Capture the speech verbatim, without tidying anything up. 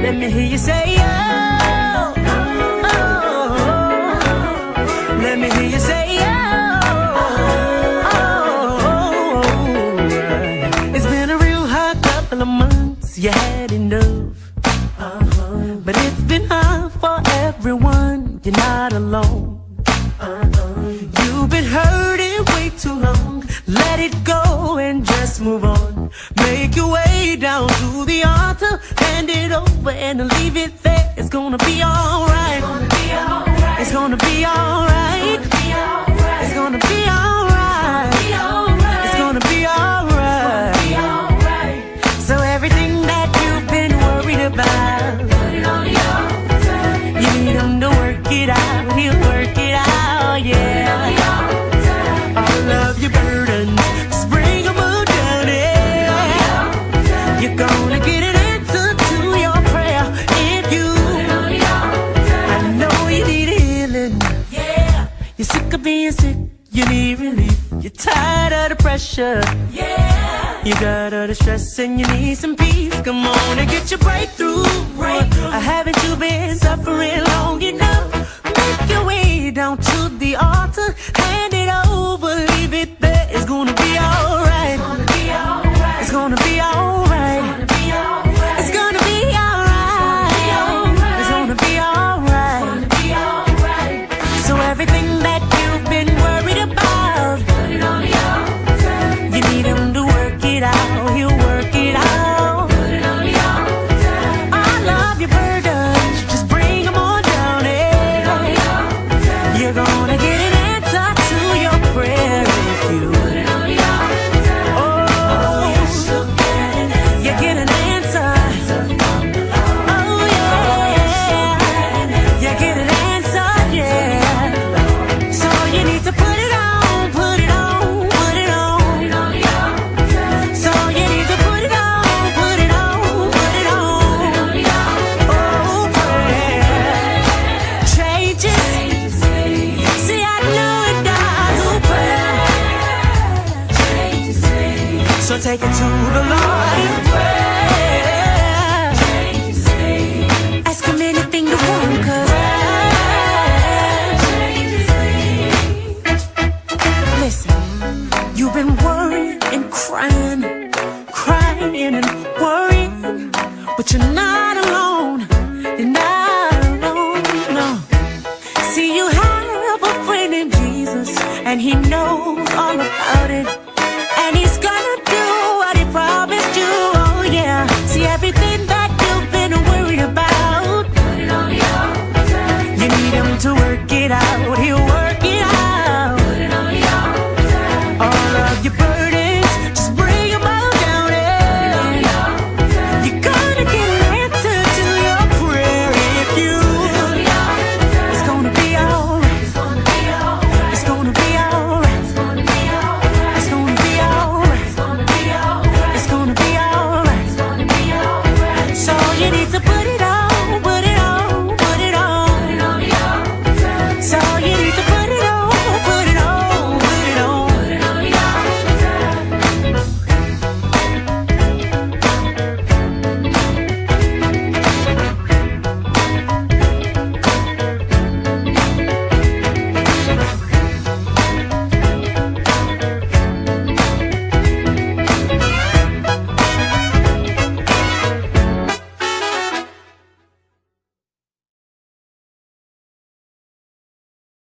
Let me hear you say, oh, oh, oh. Let me hear you say, oh, oh, oh. It's been a real hard couple of months, you had enough. Uh-huh. But it's been hard for everyone, you're not alone. Uh-uh. You've been hurting way too long. Let it go and just move on. Make your way down to the altar, hand it over and leave it there. It's gonna be alright. It's gonna be alright. It's gonna be alright. It's gonna be alright. So everything that you've been worried about, you need him to work it out. He'll work it out, yeah. All of your burdens, just bring them all down, yeah. You're gonna get an answer to your prayer if you, I know you need healing, yeah. You're sick of being sick, you need relief. You're tired of the pressure, yeah. You got all the stress and you need some peace. Come on and get your breakthrough. Breakthrough. Haven't you been suffering long enough? Make your way down to the altar, hand it over, leave it there. It's gonna be alright. It's gonna be alright. It's gonna be alright. It's gonna be alright. So everything that you've been worried about, you need him to work it out. He'll work it out. All of your burdens, just bring them on down, yeah. You're gonna get an answer to your prayer if you, oh, you get an answer. Oh yeah, you get an answer, yeah. So you need to put it on, put it on, put it on. So you need to put it on, put it on, put it on. Oh, prayer changes. See, I know it does. Oh, prayer. So take it to the Lord in prayer. Ask him anything you want, 'cause listen, you've been worrying and crying, crying and worrying, but you're not